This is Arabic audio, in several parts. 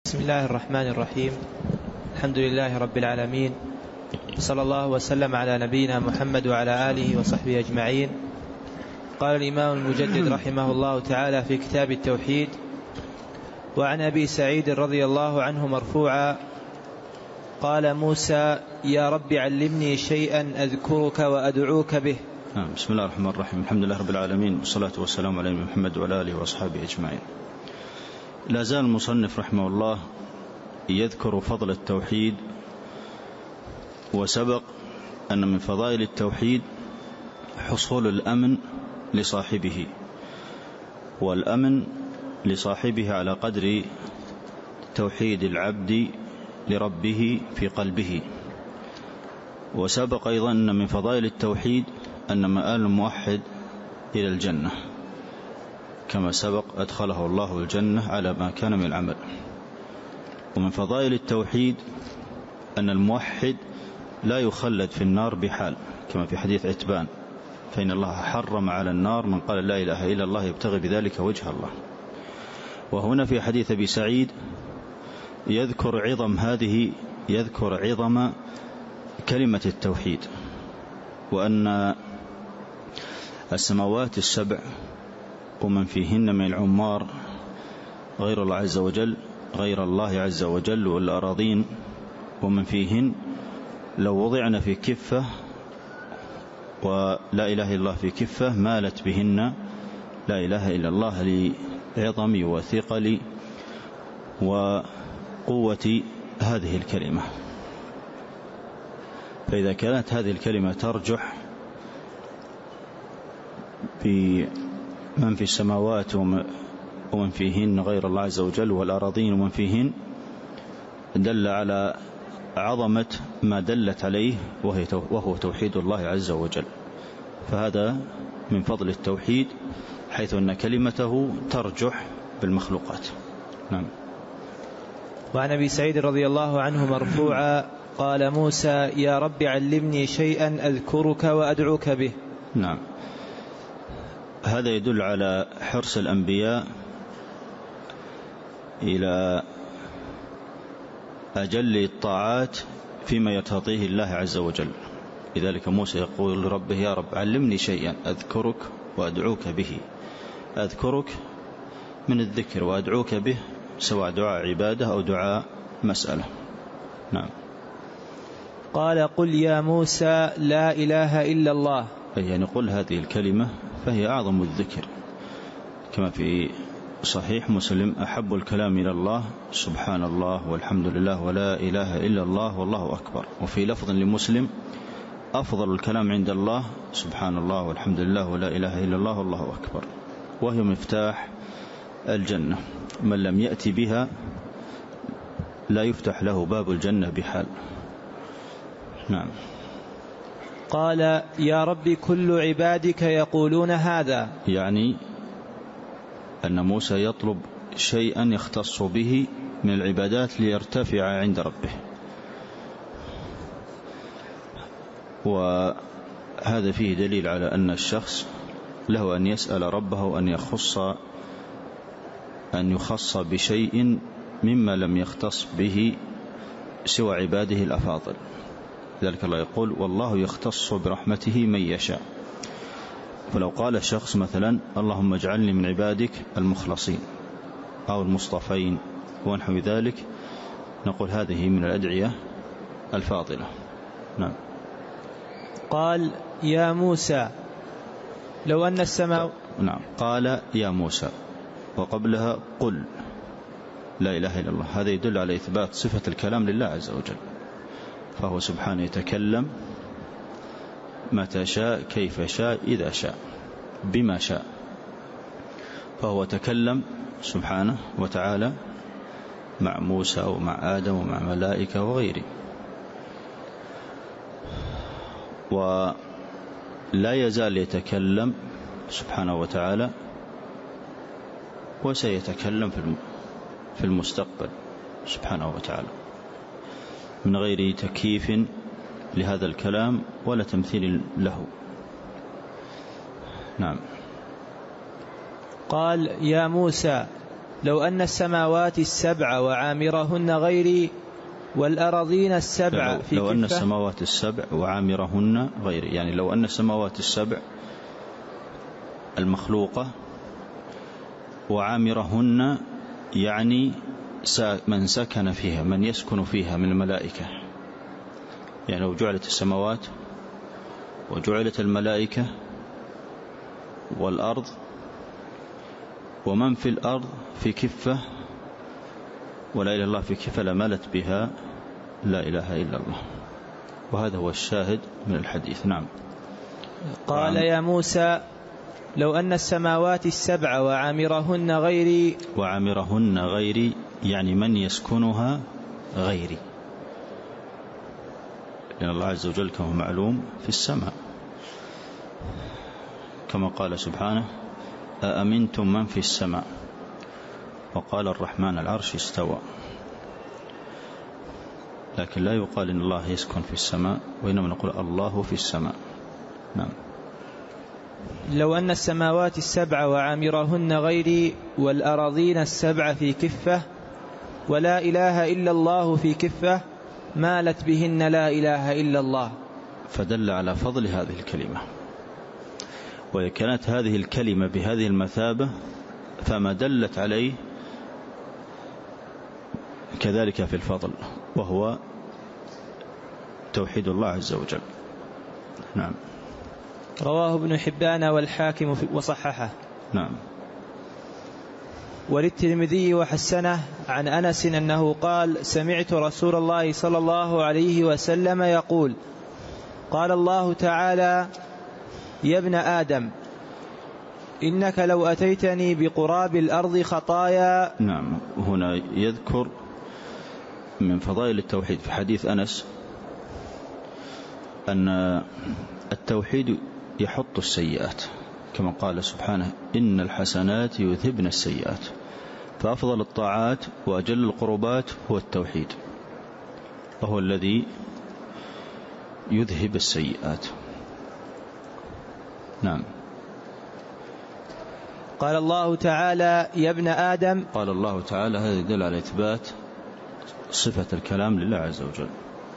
بسم الله الرحمن الرحيم. الحمد لله رب العالمين، صلى الله وسلم على نبينا محمد وعلى آله وصحبه أجمعين. قال الإمام المجدد رحمه الله تعالى في كتاب التوحيد: وعن أبي سعيد رضي الله عنه مرفوعا قال موسى: يا رب علمني شيئا أذكرك وأدعوك به. بسم الله الرحمن الرحيم. الحمد لله رب العالمين، والصلاة والسلام على محمد وعلى آله وأصحابه أجمعين. لا زال المصنف رحمه الله يذكر فضل التوحيد، وسبق أن من فضائل التوحيد حصول الأمن لصاحبه، والأمن لصاحبه على قدر توحيد العبد لربه في قلبه. وسبق أيضا أن من فضائل التوحيد أن مآل الموحد إلى الجنة، كما سبق أدخله الله الجنة على ما كان من العمل. ومن فضائل التوحيد أن الموحد لا يخلد في النار بحال، كما في حديث عتبان: فإن الله حرم على النار من قال لا إله إلا الله يبتغي بذلك وجه الله. وهنا في حديث أبي سعيد يذكر عظم كلمة التوحيد، وأن السماوات السبع ومن فيهن من العمار غير الله عز وجل، والأراضين ومن فيهن لو وضعنا في كفة ولا إله إلا الله في كفة مالت بهن لا إله إلا الله، لعظم وثقل وقوة هذه الكلمة. فإذا كانت هذه الكلمة ترجح بمن في السماوات ومن فيهن غير الله عز وجل، والأراضين ومن فيهن، دل على عظمة ما دلت عليه وهو توحيد الله عز وجل. فهذا من فضل التوحيد، حيث أن كلمته ترجح بالمخلوقات. نعم. وعن أبي سعيد رضي الله عنه مرفوعا قال موسى: يا رب علمني شيئا أذكرك وأدعوك به. نعم. هذا يدل على حرص الأنبياء إلى أجل الطاعات فيما يرتضيه الله عز وجل. لذلك موسى يقول لربه: يا رب علمني شيئا أذكرك وأدعوك به. أذكرك من الذكر، وأدعوك به سواء دعاء عبادة أو دعاء مسألة. نعم. قال: قل يا موسى لا إله إلا الله. يعني قل هذه الكلمة، فهي أعظم الذكر، كما في صحيح مسلم: أحب الكلام إلى الله سبحان الله والحمد لله ولا إله إلا الله والله أكبر. وفي لفظ لمسلم: أفضل الكلام عند الله سبحان الله والحمد لله ولا إله إلا الله والله أكبر. وهي مفتاح الجنة، من لم يأتي بها لا يفتح له باب الجنة بحال. نعم. قال: يا رب كل عبادك يقولون هذا. يعني أن موسى يطلب شيئا يختص به من العبادات ليرتفع عند ربه. وهذا فيه دليل على أن الشخص له أن يسأل ربه أن يخص بشيء مما لم يختص به سوى عباده الأفاضل. ذلك الله يقول: والله يختص برحمته من يشاء. فلو قال الشخص مثلا: اللهم اجعلني من عبادك المخلصين أو المصطفين ونحو ذلك، نقول هذه من الأدعية الفاضلة. نعم. قال: يا موسى لو أن السماء. نعم. قال: يا موسى، وقبلها قل لا إله إلا الله. هذا يدل على إثبات صفة الكلام لله عز وجل، فهو سبحانه يتكلم متى شاء كيف شاء إذا شاء بما شاء. فهو تكلم سبحانه وتعالى مع موسى ومع آدم ومع ملائكة وغيره. ولا يزال يتكلم سبحانه وتعالى، وسيتكلم في المستقبل سبحانه وتعالى، من غير تكييف لهذا الكلام ولا تمثيل له. نعم. قال: يا موسى لو أن السماوات السبع وعامرهن غيري والأراضين السبع في لو أن كفة. السماوات السبع وعامرهن غيري، يعني لو أن السماوات السبع المخلوقة وعامرهن يعني من سكن فيها، من يسكن فيها من الملائكة، يعني لو جعلت السماوات وجعلت الملائكة والأرض ومن في الأرض في كفة ولا إله إلا الله في كفة لملت بها لا إله إلا الله. وهذا هو الشاهد من الحديث. نعم. قال يا موسى لو أن السماوات السبع وعامرهن غيري. وعامرهن غيري يعني من يسكنها غيري، لأن الله عز وجل كما معلوم في السماء، كما قال سبحانه أأمنتم من في السماء، وقال الرحمن العرش استوى. لكن لا يقال إن الله يسكن في السماء، وإنما نقول الله في السماء. نعم. لو أن السماوات السبع وعامرهن غيري والأراضين السبع في كفة ولا إله إلا الله في كفة مالت بهن لا إله إلا الله. فدل على فضل هذه الكلمة، وإذا كانت هذه الكلمة بهذه المثابة فما دلت عليه كذلك في الفضل، وهو توحيد الله عز وجل. نعم. رواه ابن حبان والحاكم وصححه. نعم. وللترمذي وحسنه عن أنس أنه قال سمعت رسول الله صلى الله عليه وسلم يقول قال الله تعالى يا ابن آدم إنك لو أتيتني بقراب الأرض خطايا. نعم. هنا يذكر من فضائل التوحيد في حديث أنس أن التوحيد يحط السيئات، كما قال سبحانه إن الحسنات يذهبن السيئات، فأفضل الطاعات وأجل القربات هو التوحيد، وهو الذي يذهب السيئات. نعم. قال الله تعالى يا ابن آدم. قال الله تعالى، هذا يدل على إثبات صفة الكلام لله عز وجل.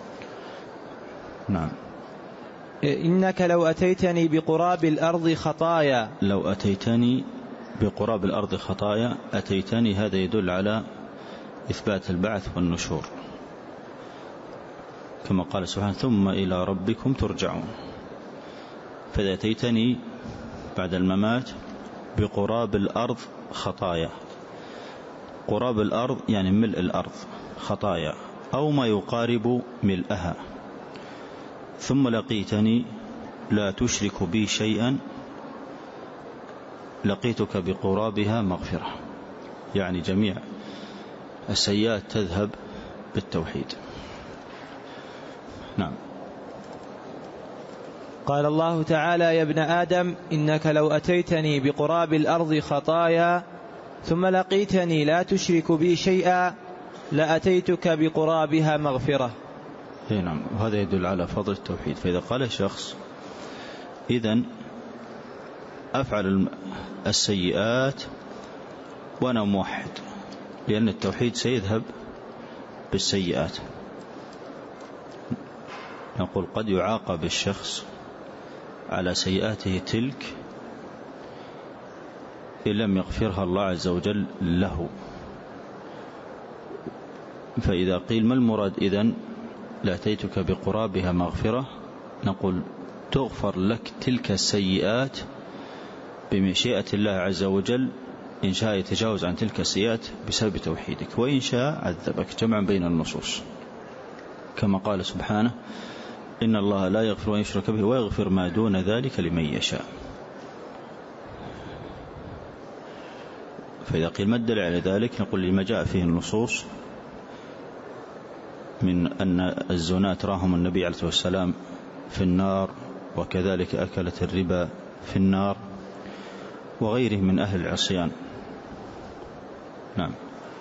نعم. إنك لو أتيتني بقراب الأرض خطايا. لو أتيتني بقراب الأرض خطايا، أتيتني هذا يدل على إثبات البعث والنشور، كما قال سبحانه ثم إلى ربكم ترجعون. فإذا أتيتني بعد الممات بقراب الأرض خطايا، قراب الأرض يعني ملء الأرض خطايا أو ما يقارب ملئها، ثم لقيتني لا تشرك بي شيئا لقيتك بقرابها مغفرة، يعني جميع السيئات تذهب بالتوحيد. نعم. قال الله تعالى يا ابن آدم إنك لو أتيتني بقراب الأرض خطايا ثم لقيتني لا تشرك بي شيئا لأتيتك بقرابها مغفرة. نعم. وهذا يدل على فضل التوحيد. فإذا قال شخص إذن أفعل السيئات وأنا موحد، لأن التوحيد سيذهب بالسيئات، نقول قد يعاقب الشخص على سيئاته تلك إن لم يغفرها الله عز وجل له. فإذا قيل ما المراد إذن لأتيتك بقرابها مغفرة، نقول تغفر لك تلك السيئات بمشيئة الله عز وجل، إن شاء يتجاوز عن تلك السيئات بسبب توحيدك، وإن شاء عذبك، جمعا بين النصوص، كما قال سبحانه إن الله لا يغفر أن يشرك به ويغفر ما دون ذلك لمن يشاء. فإذا قيل ما الدليل على ذلك، نقول لما جاء فيه النصوص من أن الزنات راهم النبي عليه الصلاة والسلام في النار، وكذلك أكلت الربا في النار، وغيره من أهل العصيان. نعم.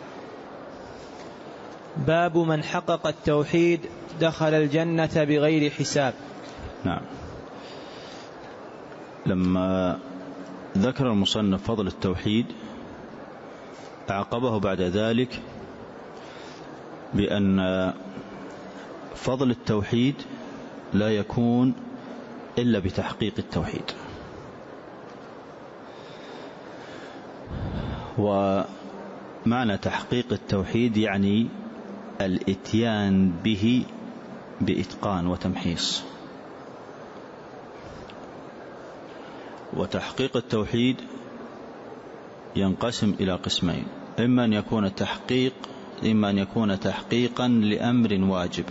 باب من حقق التوحيد دخل الجنة بغير حساب. نعم. لما ذكر المصنف فضل التوحيد عقبه بعد ذلك بأن فضل التوحيد لا يكون إلا بتحقيق التوحيد. ومعنى تحقيق التوحيد يعني الإتيان به بإتقان وتمحيص. وتحقيق التوحيد ينقسم إلى قسمين: إما أن يكون تحقيقا لأمر واجب،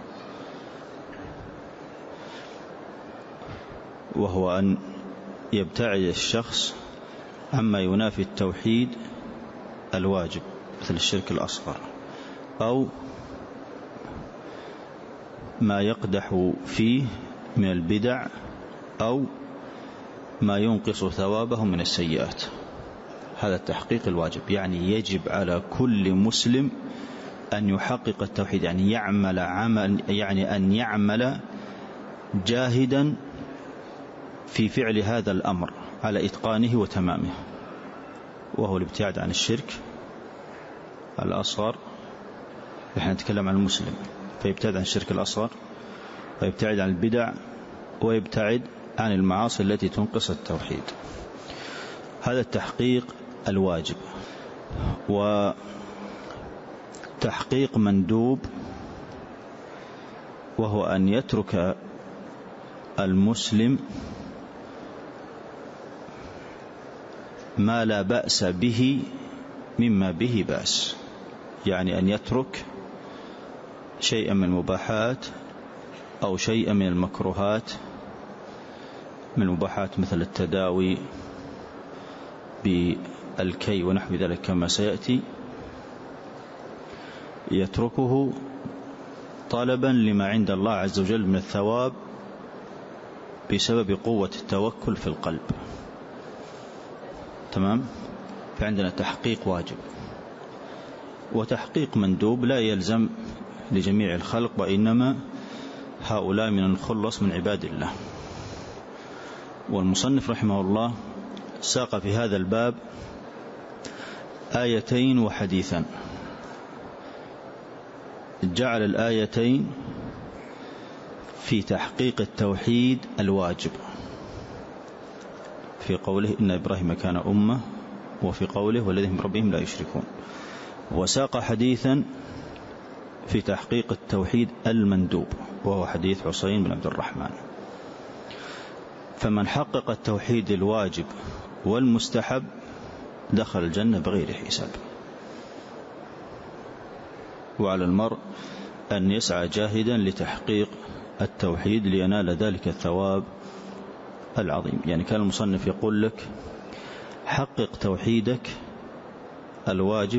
وهو أن يبتعد الشخص عما ينافي التوحيد الواجب مثل الشرك الأصغر، أو ما يقدح فيه من البدع، أو ما ينقص ثوابه من السيئات. هذا التحقيق الواجب، يعني يجب على كل مسلم أن يحقق التوحيد، يعني أن يعمل جاهدا في فعل هذا الأمر على إتقانه وتمامه، وهو الابتعاد عن الشرك الأصغر. نحن نتكلم عن المسلم، فيبتعد عن الشرك الأصغر، ويبتعد عن البدع، ويبتعد عن المعاصي التي تنقص التوحيد. هذا التحقيق الواجب. وتحقيق مندوب، وهو أن يترك المسلم ما لا بأس به مما به بأس، يعني أن يترك شيئا من المباحات أو شيئا من المكروهات. من المباحات مثل التداوي بالكي ونحو ذلك كما سيأتي، يتركه طلبا لما عند الله عز وجل من الثواب بسبب قوة التوكل في القلب. تمام؟ فعندنا تحقيق واجب. وتحقيق مندوب لا يلزم لجميع الخلق، وإنما هؤلاء من الخلص من عباد الله. والمصنف رحمه الله ساق في هذا الباب آيتين وحديثا. جعل الآيتين في تحقيق التوحيد الواجب، في قوله إن إبراهيم كان أمة، وفي قوله والذين بربهم لا يشركون. وساق حديثا في تحقيق التوحيد المندوب، وهو حديث حسين بن عبد الرحمن. فمن حقق التوحيد الواجب والمستحب دخل الجنة بغير حساب. وعلى المرء أن يسعى جاهدا لتحقيق التوحيد لينال ذلك الثواب العظيم. يعني كان المصنف يقول لك حقق توحيدك الواجب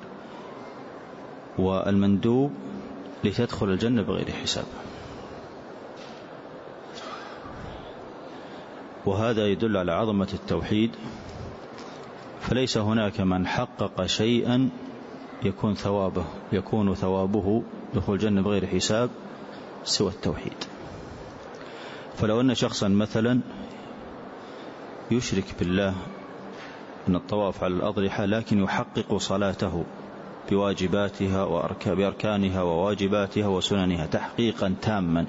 والمندوب لتدخل الجنة بغير حساب. وهذا يدل على عظمة التوحيد، فليس هناك من حقق شيئا يكون ثوابه دخول الجنة بغير حساب سوى التوحيد. فلو أن شخصا مثلا يشرك بالله من الطواف على الأضرحة، لكن يحقق صلاته بواجباتها بأركانها وواجباتها وسننها تحقيقا تاما،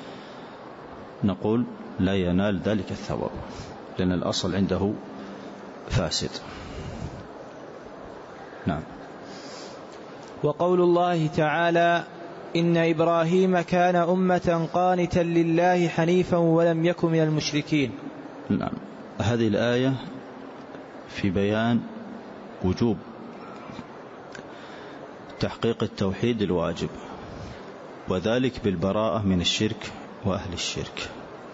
نقول لا ينال ذلك الثواب، لأن الأصل عنده فاسد. نعم. وقول الله تعالى إن إبراهيم كان أمة قانتا لله حنيفا ولم يكن من المشركين. نعم. هذه الآية في بيان وجوب تحقيق التوحيد الواجب، وذلك بالبراءة من الشرك وأهل الشرك.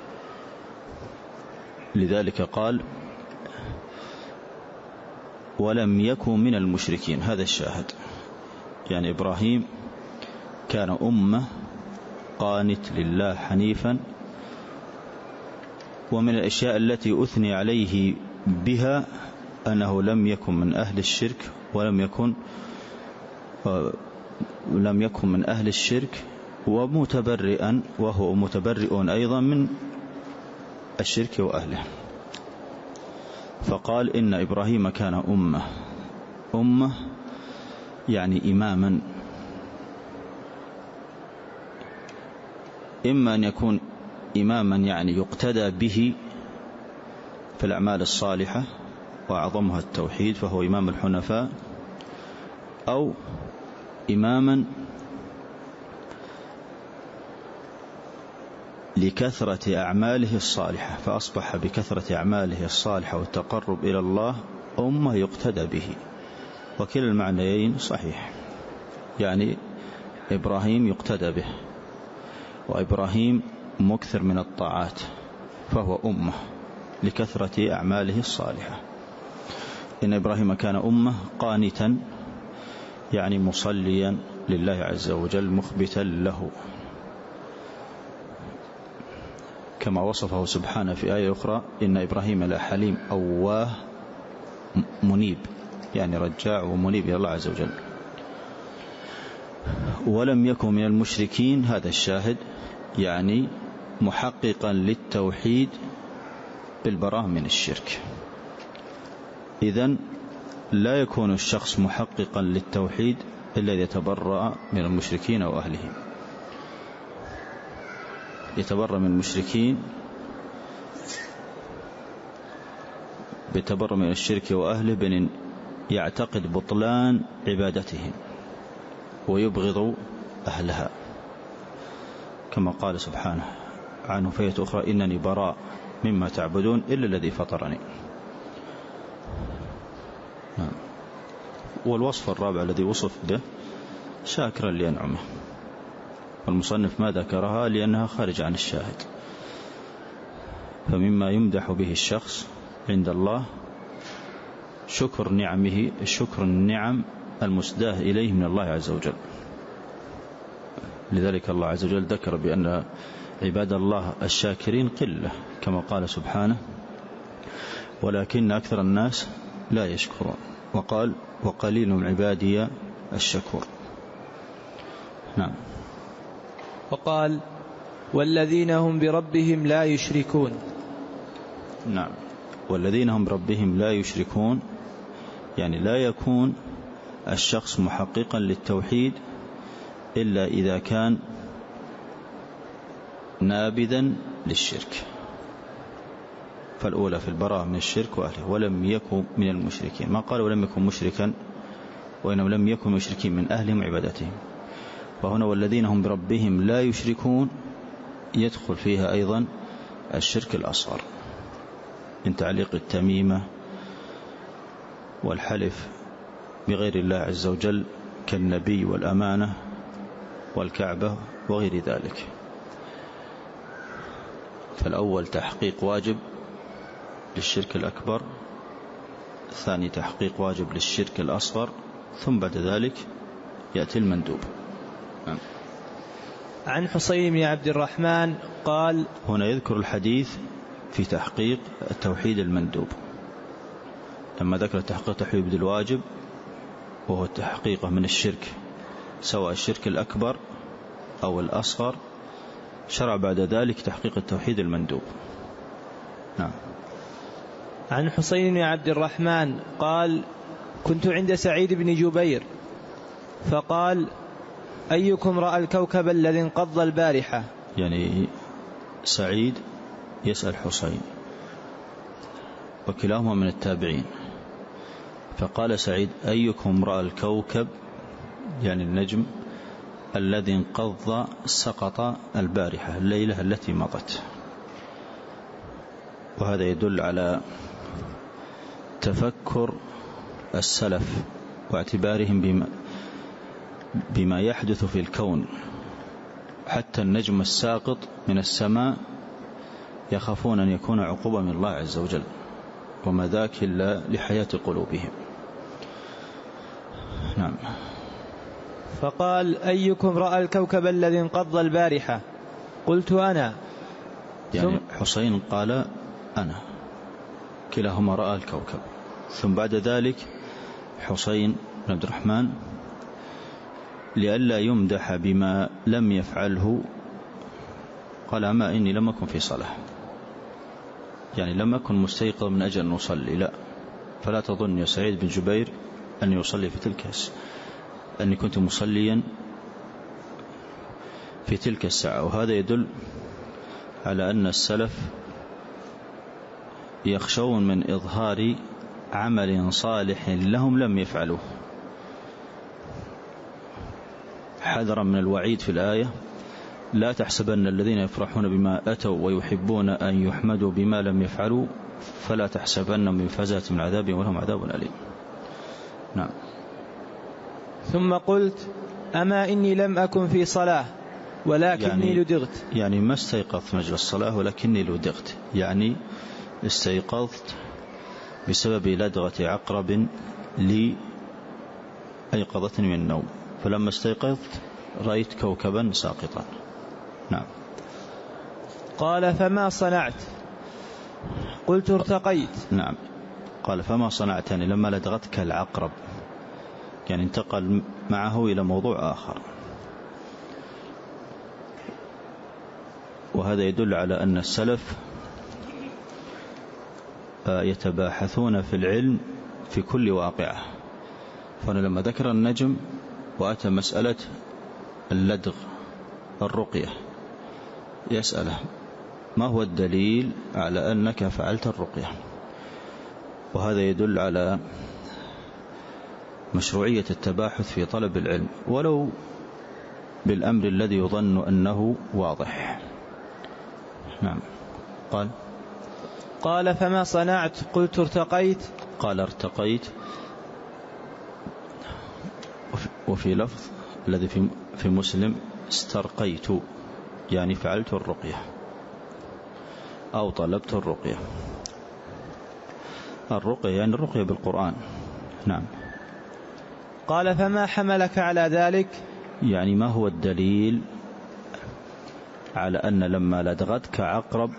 لذلك قال ولم يكن من المشركين، هذا الشاهد. يعني إبراهيم كان أمة قانت لله حنيفا. ومن الأشياء التي أثني عليه بها أنه لم يكن من أهل الشرك، ولم يكن من أهل الشرك، ومتبرئا، وهو متبرئ أيضا من الشرك وأهله. فقال إن إبراهيم كان أمة أمة يعني إماما، إما أن يكون إماما يعني يقتدى به في الأعمال الصالحة وأعظمها التوحيد فهو إمام الحنفاء، أو إماما لكثرة أعماله الصالحة فأصبح بكثرة أعماله الصالحة والتقرب إلى الله أمة يقتدى به، وكلا المعنيين صحيح. يعني إبراهيم يقتدى به، وإبراهيم مكثر من الطاعات فهو أمة لكثرة أعماله الصالحة. إن إبراهيم كان أمة قانتا يعني مصليا لله عز وجل مخبتا له، كما وصفه سبحانه في آية أخرى: إن إبراهيم لحليم أواه منيب، يعني رجاع ومنيب إلى الله عز وجل. ولم يكن من المشركين، هذا الشاهد، يعني محققا للتوحيد بالبراءة من الشرك. إذن لا يكون الشخص محققا للتوحيد إلا إذا يتبرأ من المشركين وأهلهم. يتبرأ من المشركين بتبرأ من الشرك وأهله بأن يعتقد بطلان عبادتهم ويبغض أهلها، كما قال سبحانه عنه في آية أخرى: إنني براء مما تعبدون إلا الذي فطرني. والوصف الرابع الذي وصف به شاكرا لأنعمه، والمصنف ما ذكرها لأنها خارج عن الشاهد. فمما يمدح به الشخص عند الله شكر نعمه، شكر النعم المسداة إليه من الله عز وجل. لذلك الله عز وجل ذكر بأن عباد الله الشاكرين قلة، كما قال سبحانه: ولكن أكثر الناس لا يشكرون، وقال: وقليل من عبادي الشكور. نعم. وقال: والذين هم بربهم لا يشركون. نعم، والذين هم بربهم لا يشركون، يعني لا يكون الشخص محققا للتوحيد إلا إذا كان نابذا للشرك. فالأولى في البراءة من الشرك وأهله، ولم يكن من المشركين. ما قال ولم يكن مشركا، وإنما لم يكن مشركين من أهلهم عبادتهم. وهنا والذين هم بربهم لا يشركون يدخل فيها أيضا الشرك الأصغر من تعليق التميمة والحلف بغير الله عز وجل كالنبي والأمانة والكعبة وغير ذلك. فالأول تحقيق واجب للشرك الأكبر، الثاني تحقيق واجب للشرك الأصغر، ثم بعد ذلك يأتي المندوب. عن حسين بن عبد الرحمن قال: هنا يذكر الحديث في تحقيق التوحيد المندوب، لما ذكر تحقيق التوحيد الواجب وهو تحقيقه من الشرك سواء الشرك الأكبر أو الأصغر، شرع بعد ذلك تحقيق التوحيد المندوب. نعم. عن حسين بن عبد الرحمن قال: كنت عند سعيد بن جبير فقال: أيكم رأى الكوكب الذي انقض البارحة؟ يعني سعيد يسأل حسين، وكلاهما من التابعين. فقال سعيد: أيكم رأى الكوكب، يعني النجم، الذي انقض سقط البارحة، الليلة التي مضت. وهذا يدل على تفكر السلف واعتبارهم بما يحدث في الكون. حتى النجم الساقط من السماء يخافون أن يكون عقوبة من الله عز وجل، وما ذاك إلا لحياة قلوبهم. نعم. فقال: أيكم رأى الكوكب الذي انقض البارحة؟ قلت: أنا. يعني حسين قال: أنا، كلاهما رأى الكوكب. ثم بعد ذلك حسين بن عبد الرحمن لئلا يمدح بما لم يفعله قال: أما إني لم أكن في صلاة، يعني لم أكن مستيقظ من أجل أن أصلي، لا. فلا تظن يا سعيد بن جبير أن يصلي أني كنت مصليا في تلك الساعة. وهذا يدل على أن السلف يخشون من إظهار عمل صالح لهم لم يفعلوه، حذرا من الوعيد في الآية: لا تحسبن الذين يفرحون بما أتوا ويحبون أن يحمدوا بما لم يفعلوا فلا تحسبن بمفازة من عذاب ولهم عذاب أليم. نعم. ثم قلت: أما إني لم أكن في صلاة ولكني لدغت. يعني ما استيقظت من أجل الصلاة ولكني لدغت، يعني استيقظت بسبب لدغة عقرب لي أيقظتني من النوم، فلما استيقظت رأيت كوكبا ساقطا. نعم. قال: فما صنعت؟ قلت: ارتقيت. نعم. قال: فما صنعت، يعني لما لدغتك العقرب، يعني انتقل معه إلى موضوع آخر. وهذا يدل على أن السلف يتباحثون في العلم في كل واقعة. فأنا لما ذكر النجم وأتى مسألة اللدغ الرقية يسأله: ما هو الدليل على أنك فعلت الرقية؟ وهذا يدل على مشروعية التباحث في طلب العلم ولو بالأمر الذي يظن أنه واضح. نعم. قال: فما صنعت؟ قلت: ارتقيت. قال: ارتقيت. وفي لفظ الذي في مسلم: استرقيت، يعني فعلت الرقية أو طلبت الرقية. الرقية يعني الرقية بالقرآن. نعم. قال: فما حملك على ذلك؟ يعني ما هو الدليل على أن لما لدغتك عقرب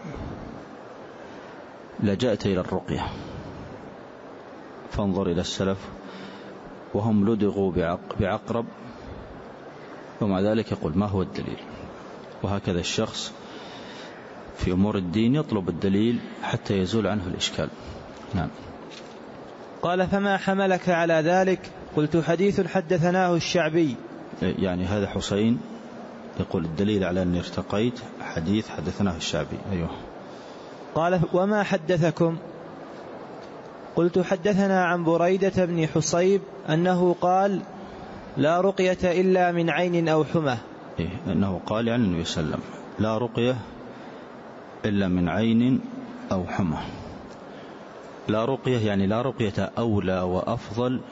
لجأت إلى الرقية؟ فانظر إلى السلف وهم لدغوا بعقرب ومع ذلك يقول: ما هو الدليل؟ وهكذا الشخص في أمور الدين يطلب الدليل حتى يزول عنه الإشكال. نعم. قال: فما حملك على ذلك؟ قلت: حديث حدثناه الشعبي. يعني هذا حسين يقول: الدليل على أني ارتقيت حديث حدثناه الشعبي. أيوه. قال: وما حدثكم؟ قلت: حدثنا عن بريدة بن حصيب أنه قال: لا رقية إلا من عين أو حمى. أنه قال يعني النبي صلى الله عليه وسلم: لا رقية إلا من عين أو حمى. لا رقية يعني لا رقية أولى وأفضل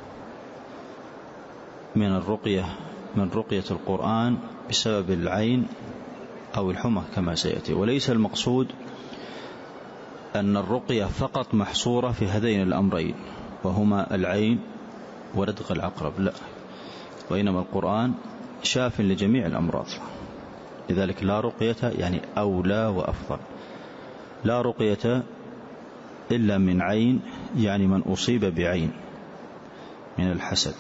من رقية القرآن بسبب العين أو الحمى كما سيأتي. وليس المقصود أن الرقية فقط محصورة في هذين الأمرين وهما العين ولدغ العقرب، لا، وإنما القرآن شاف لجميع الأمراض. لذلك لا رقية يعني أولى وأفضل. لا رقية إلا من عين يعني من أصيب بعين من الحسد،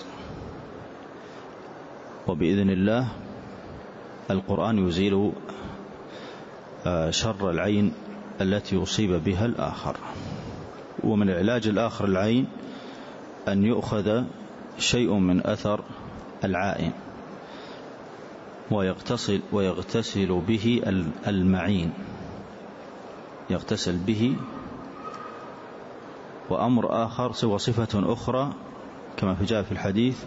وبإذن الله القرآن يزيل شر العين التي يصيب بها الآخر. ومن العلاج الآخر العين أن يؤخذ شيء من أثر العائن ويغتسل به المعين، يغتسل به. وأمر آخر وصفة أخرى كما جاء في الحديث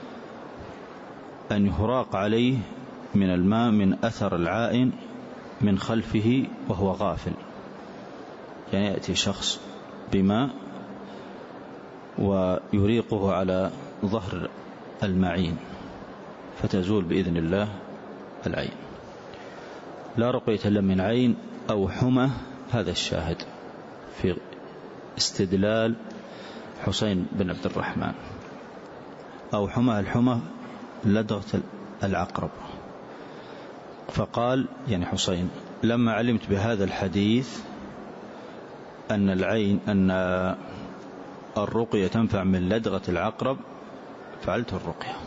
أن يهراق عليه من الماء من أثر العائن من خلفه وهو غافل، يعني يأتي شخص بماء ويريقه على ظهر المعين فتزول بإذن الله العين. لا رقية إلا من عين أو حمى. هذا الشاهد في استدلال حسين بن عبد الرحمن. أو حمى، الحمى لدغة العقرب. فقال يعني حسين: لما علمت بهذا الحديث أن الرقية تنفع من لدغة العقرب فعلت الرقية.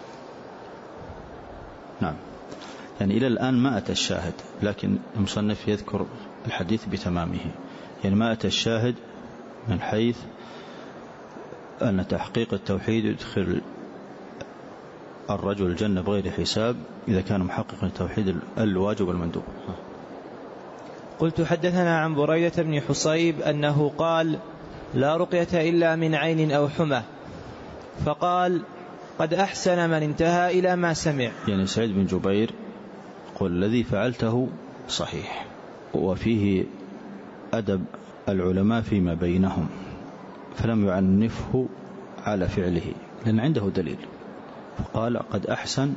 نعم. يعني إلى الآن ما أتى الشاهد، لكن المصنف يذكر الحديث بتمامه، يعني ما أتى الشاهد من حيث أن تحقيق التوحيد يدخل الرجل الجنة بغير حساب إذا كان محقق التوحيد الواجب والمندوب. قلت حدثنا عن بريدة بن حصيب أنه قال لا رقية إلا من عين أو حمى، فقال قد أحسن من انتهى إلى ما سمع. يعني سعيد بن جبير قل الذي فعلته صحيح، وفيه أدب العلماء فيما بينهم، فلم يعنفه على فعله لأن عنده دليل، فقال قد أحسن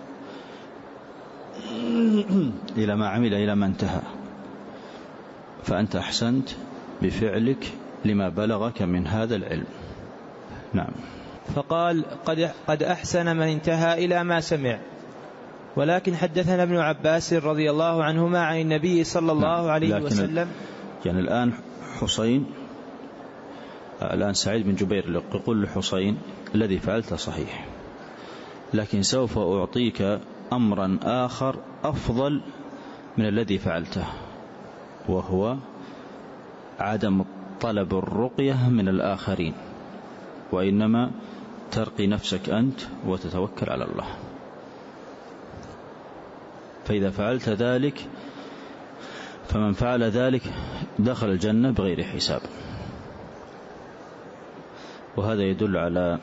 إلى ما عمل إلى ما انتهى، فأنت أحسنت بفعلك لما بلغك من هذا العلم. نعم. فقال قد أحسن من انتهى إلى ما سمع. ولكن حدثنا ابن عباس رضي الله عنهما عن النبي صلى الله عليه وسلم. يعني الآن حسين، الآن سعيد بن جبير يقول لحسين الذي فعلته صحيح، لكن سوف أعطيك أمرا آخر أفضل من الذي فعلته، وهو عدم طلب الرقية من الآخرين، وإنما ترقي نفسك أنت وتتوكل على الله. فإذا فعلت ذلك فمن فعل ذلك دخل الجنة بغير حساب. وهذا يدل على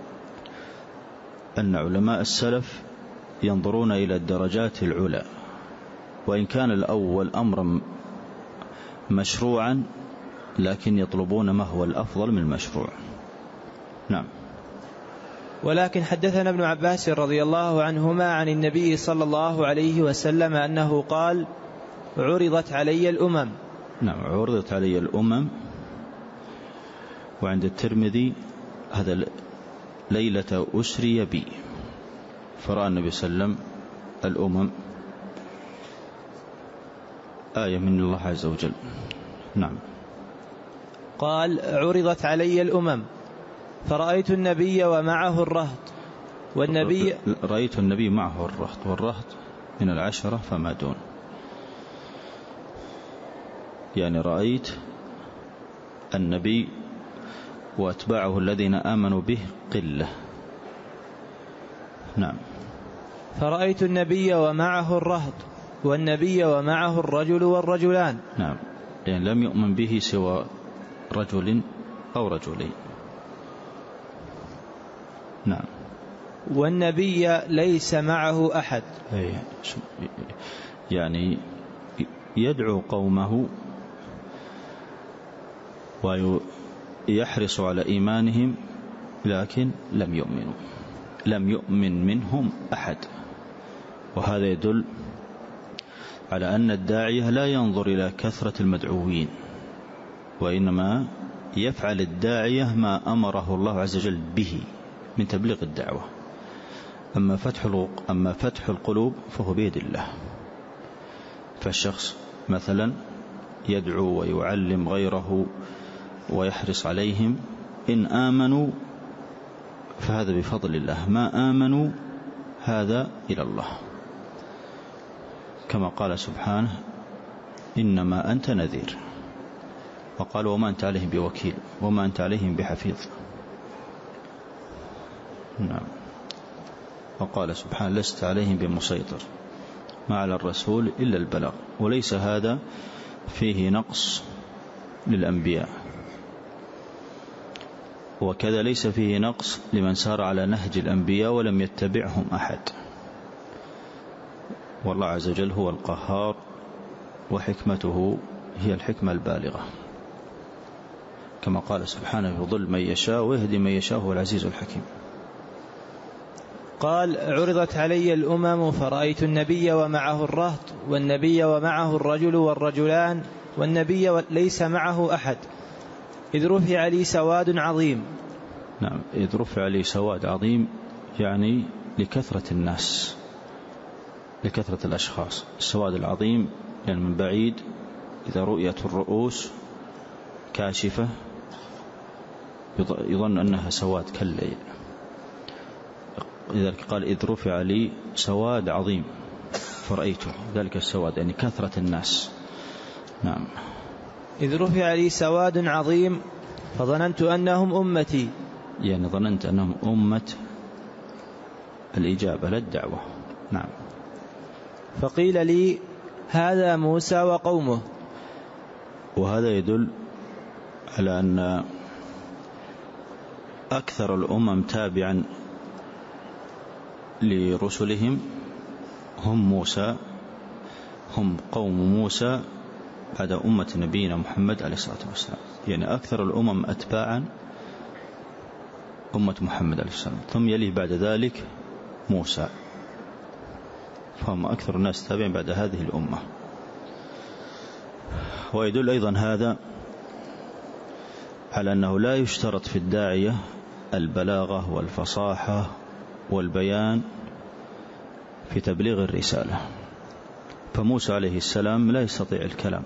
أن علماء السلف ينظرون إلى الدرجات العلى، وإن كان الأول أمرا مشروعا لكن يطلبون ما هو الأفضل من المشروع. نعم. ولكن حدثنا ابن عباس رضي الله عنهما عن النبي صلى الله عليه وسلم أنه قال عرضت علي الأمم. نعم، عرضت علي الأمم. وعند الترمذي هذا ليلة أسري بي، فرأى النبي صلى الله عليه وسلم الأمم، آية من الله عز وجل. نعم. قال عرضت علي الأمم فرأيت النبي ومعه الرهط، والنبي رأيت النبي معه الرهط، والرهط من 10 فما دون، يعني رأيت النبي وأتباعه الذين آمنوا به قلة. نعم. فرأيت النبي ومعه الرهط والنبي ومعه الرجل والرجلان. نعم، يعني لم يؤمن به سوى رجل أو رجلين. نعم. والنبي ليس معه أحد، يعني يدعو قومه ويحرص على إيمانهم، لكن لم يؤمنوا، لم يؤمن منهم أحد. وهذا يدل على أن الداعية لا ينظر إلى كثرة المدعوين، وإنما يفعل الداعية ما أمره الله عز وجل به من تبليغ الدعوة. أما فتح القلوب فهو بيد الله. فالشخص مثلا يدعو ويعلم غيره ويحرص عليهم، إن آمنوا فهذا بفضل الله، ما آمنوا هذا إلى الله، كما قال سبحانه إنما أنت نذير، وقال وما أنت عليهم بوكيل وما أنت عليهم بحفيظ. نعم. وقال سبحانه لست عليهم بمسيطر، ما على الرسول إلا البلاغ. وليس هذا فيه نقص للأنبياء، وكذا ليس فيه نقص لمن سار على نهج الأنبياء ولم يتبعهم أحد. والله عز وجل هو القهار، وحكمته هي الحكمة البالغة، كما قال سبحانه يضل من يشاء ويهدي من يشاء، هو العزيز الحكيم. قال عرضت علي الأمم فرأيت النبي ومعه الرهط والنبي ومعه الرجل والرجلان والنبي ليس معه أحد، إذ رفع لي سواد عظيم. نعم، إذ رفع لي سواد عظيم، يعني لكثرة الناس، لكثرة الأشخاص. السواد العظيم يعني من بعيد إذا رؤيت الرؤوس كاشفة يظن أنها سواد كالليل، لذلك قال إذ رفع لي سواد عظيم فرأيته، ذلك السواد يعني كثرة الناس. نعم. إذ رفع لي سواد عظيم فظننت أنهم أمتي يعني ظننت أنهم أمة الإجابة لا الدعوة. نعم. فقيل لي هذا موسى وقومه. وهذا يدل على أن أكثر الأمم تابعا لرسلهم هم قوم موسى بعد أمة نبينا محمد عليه الصلاة والسلام. يعني أكثر الأمم أتباعا أمة محمد عليه الصلاة والسلام، ثم يليه بعد ذلك موسى، فهم أكثر الناس تابعا بعد هذه الأمة. ويدل أيضا هذا على أنه لا يشترط في الداعية البلاغة والفصاحة والبيان في تبليغ الرسالة. فموسى عليه السلام لا يستطيع الكلام،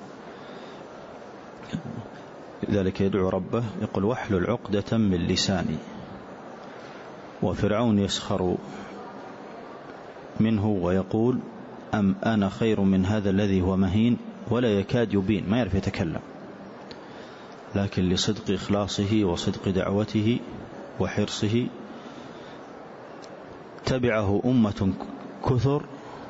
لذلك يدعو ربه يقول واحلل عقدة من لساني. وفرعون يسخر منه ويقول أم أنا خير من هذا الذي هو مهين ولا يكاد يبين، ما يعرف يتكلم، لكن لصدق إخلاصه وصدق دعوته وحرصه تبعه أمة كثر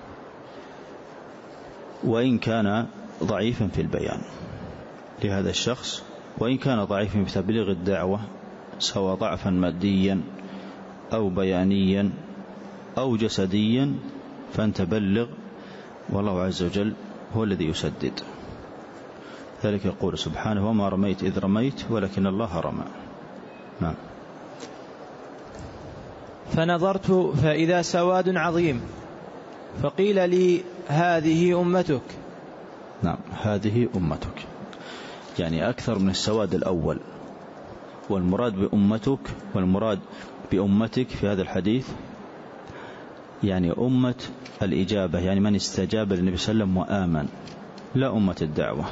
وإن كان ضعيفا في البيان. لهذا الشخص وإن كان ضعيفا في تبليغ الدعوة سواء ضعفا ماديا أو بيانيا أو جسديا فأنت بلغ، والله عز وجل هو الذي يسدد. ذلك يقول سبحانه وما رميت إذ رميت ولكن الله رمى. نعم. فنظرت فإذا سواد عظيم، فقيل لي هذه أمتك. نعم، هذه أمتك، يعني أكثر من السواد الأول. والمراد بأمتك والمراد بأمتك في هذا الحديث يعني أمة الإجابة، يعني من استجاب للنبي صلى الله عليه وسلم وآمن، لا أمة الدعوة.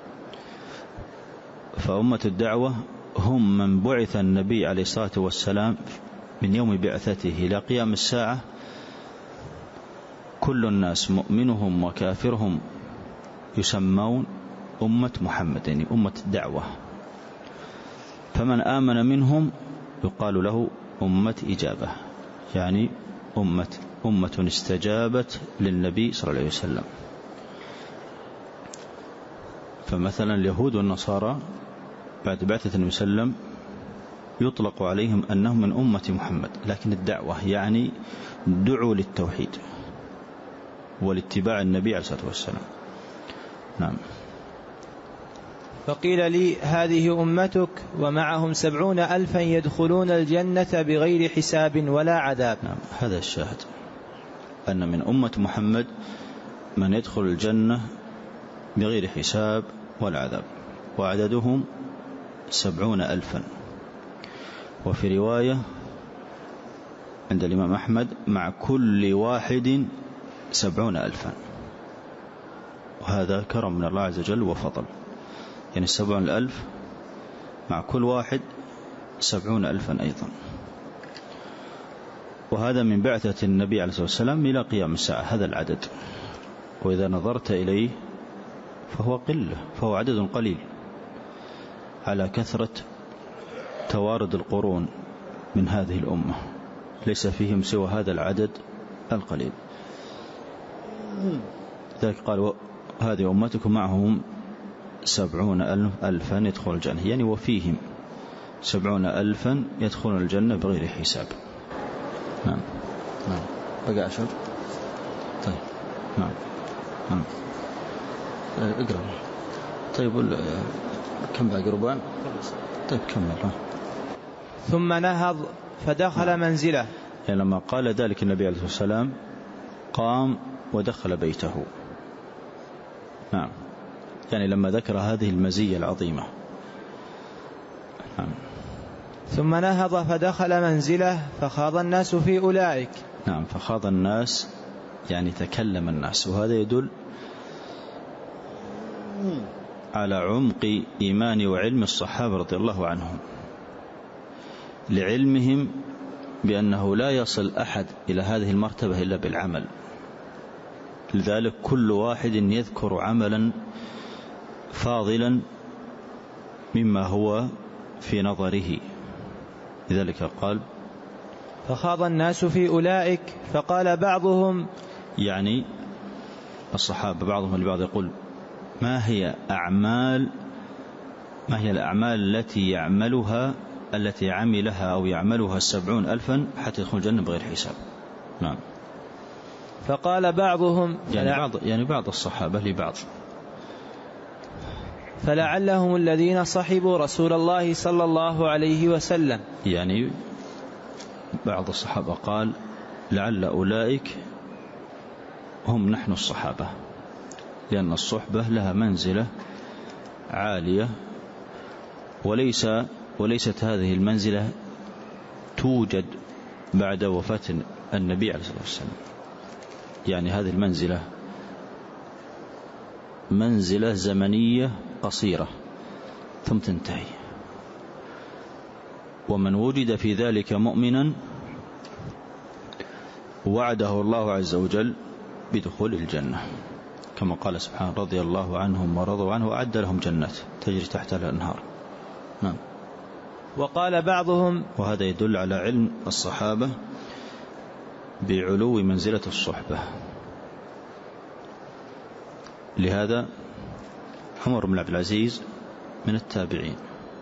فأمة الدعوة هم من بعث النبي عليه الصلاة والسلام من يوم بعثته إلى قيام الساعة، كل الناس مؤمنهم وكافرهم يسمون أمة محمد، يعني أمة الدعوة. فمن آمن منهم يقال له أمة إجابة، يعني أمة استجابت للنبي صلى الله عليه وسلم. فمثلا اليهود والنصارى بعد بعثة النبي صلى الله عليه وسلم يطلق عليهم أنهم من أمة محمد، لكن الدعوة يعني دعوا للتوحيد والاتباع النبي عليه الصلاة والسلام. نعم. فقيل لي هذه أمتك ومعهم 70,000 يدخلون الجنة بغير حساب ولا عذاب. نعم، هذا الشاهد، أن من أمة محمد من يدخل الجنة بغير حساب ولا عذاب، وعددهم 70,000. وفي رواية عند الإمام أحمد مع كل واحد 70,000. وهذا كرم من الله عز وجل وفضل، يعني 70,000 مع كل واحد 70,000 أيضا. وهذا من بعثة النبي عليه الصلاة والسلام إلى قيام الساعة، هذا العدد. وإذا نظرت إليه فهو قلة، فهو عدد قليل على كثرة توارد القرون من هذه الأمة، ليس فيهم سوى هذا العدد القليل. ذلك قال هذه أمتكم معهم 70,000 يدخل الجنة، يعني وفيهم 70,000 يدخلون الجنة بغير حساب. نعم. نعم. بقى 10. طيب. نعم. نعم. اقرأ. طيب كم باقي؟ ربع. طيب كمل. ثم نهض فدخل منزله. يعني لما قال ذلك النبي عليه الصلاة والسلام قام ودخل بيته. نعم، يعني لما ذكر هذه المزية العظيمة. نعم. ثم نهض فدخل منزله فخاض الناس في أولئك. نعم، فخاض الناس يعني تكلم الناس، وهذا يدل على عمق إيمان وعلم الصحابة رضي الله عنهم، لعلمهم بأنه لا يصل أحد إلى هذه المرتبة إلا بالعمل. لذلك كل واحد يذكر عملا فاضلا مما هو في نظره، لذلك قال فخاض الناس في أولئك فقال بعضهم، يعني الصحابة بعضهم لبعض يقول ما هي الأعمال التي عملها أو يعملها 70,000 حتى يدخل الجنة بغير حساب. نعم. فقال بعضهم يعني بعض الصحابة لبعض، فلعلهم الذين صحبوا رسول الله صلى الله عليه وسلم. يعني بعض الصحابة قال لعل أولئك هم نحن الصحابة، لأن الصحبة لها منزلة عالية، وليست هذه المنزلة توجد بعد وفاة النبي عليه الصلاة والسلام. يعني هذه المنزلة منزلة زمنية قصيرة ثم تنتهي، ومن وجد في ذلك مؤمنا وعده الله عز وجل بدخول الجنة، كما قال سبحانه رضي الله عنهم ورضوا عنه وأعد لهم جنات تجري تحتها الأنهار. نعم. وقال بعضهم، وهذا يدل على علم الصحابة بعلو منزلة الصحبة. لهذا عمر بن عبد العزيز من التابعين،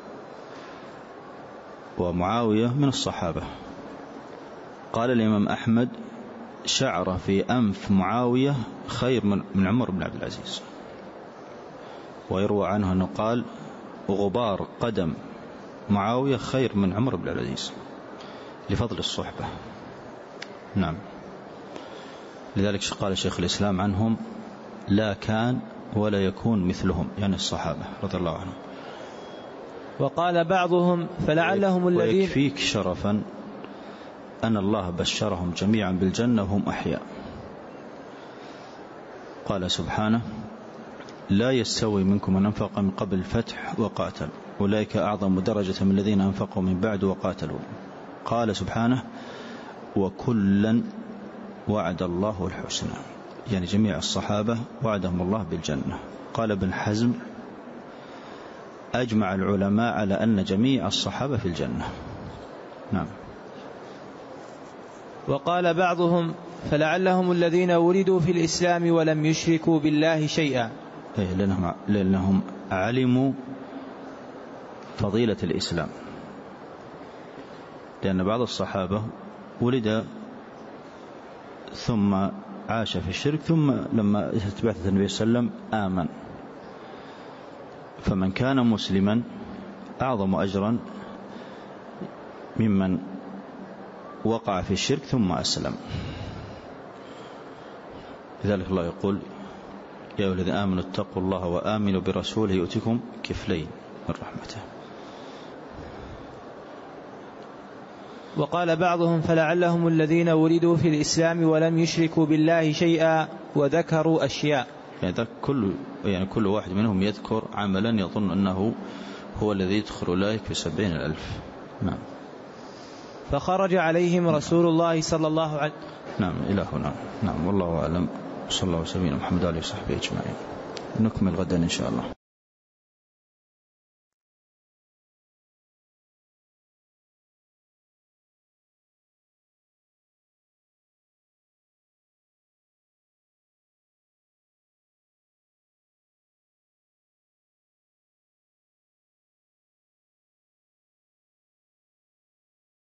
ومعاوية من الصحابة. قال الإمام أحمد شعر في أنف معاوية خير من عمر بن عبد العزيز، ويروى عنه أنه قال غبار قدم معاوية خير من عمر بن عبد العزيز لفضل الصحبة. نعم. لذلك قال شيخ الإسلام عنهم لا كان ولا يكون مثلهم، يعني الصحابة رضي الله عنهم. وقال بعضهم فلعلهم الذين، ويكفيك شرفا أن الله بشرهم جميعا بالجنة وهم أحياء. قال سبحانه لا يستوي منكم من أنفق من قبل الفتح وقاتل أولئك أعظم درجة من الذين أنفقوا من بعد وقاتلوا. قال سبحانه وكلا وعد الله الحسنى، يعني جميع الصحابة وعدهم الله بالجنة. قال ابن حزم أجمع العلماء على أن جميع الصحابة في الجنة. نعم. وقال بعضهم فلعلهم الذين ولدوا في الإسلام ولم يشركوا بالله شيئا، لأنهم علموا فضيلة الإسلام، لأن بعض الصحابة ولد ثم عاش في الشرك، ثم لما بعث النبي صلى الله عليه وسلم آمن، فمن كان مسلما أعظم أجرا ممن وقع في الشرك ثم أسلم. لذلك الله يقول يا أيها الذين آمنوا اتقوا الله وآمنوا برسوله يؤتكم كفلين من رحمته. وقال بعضهم فلعلهم الذين ولدوا في الإسلام ولم يشركوا بالله شيئا وذكروا أشياء، يعني كل واحد منهم يذكر عملا يظن أنه هو الذي يدخل أولئك في 70,000. نعم. فخرج عليهم رسول الله صلى الله عليه وسلم. نعم إلى هنا. نعم والله أعلم. صلى الله وسلم محمد عليه وصحبه أجمعين. نكمل غدا إن شاء الله.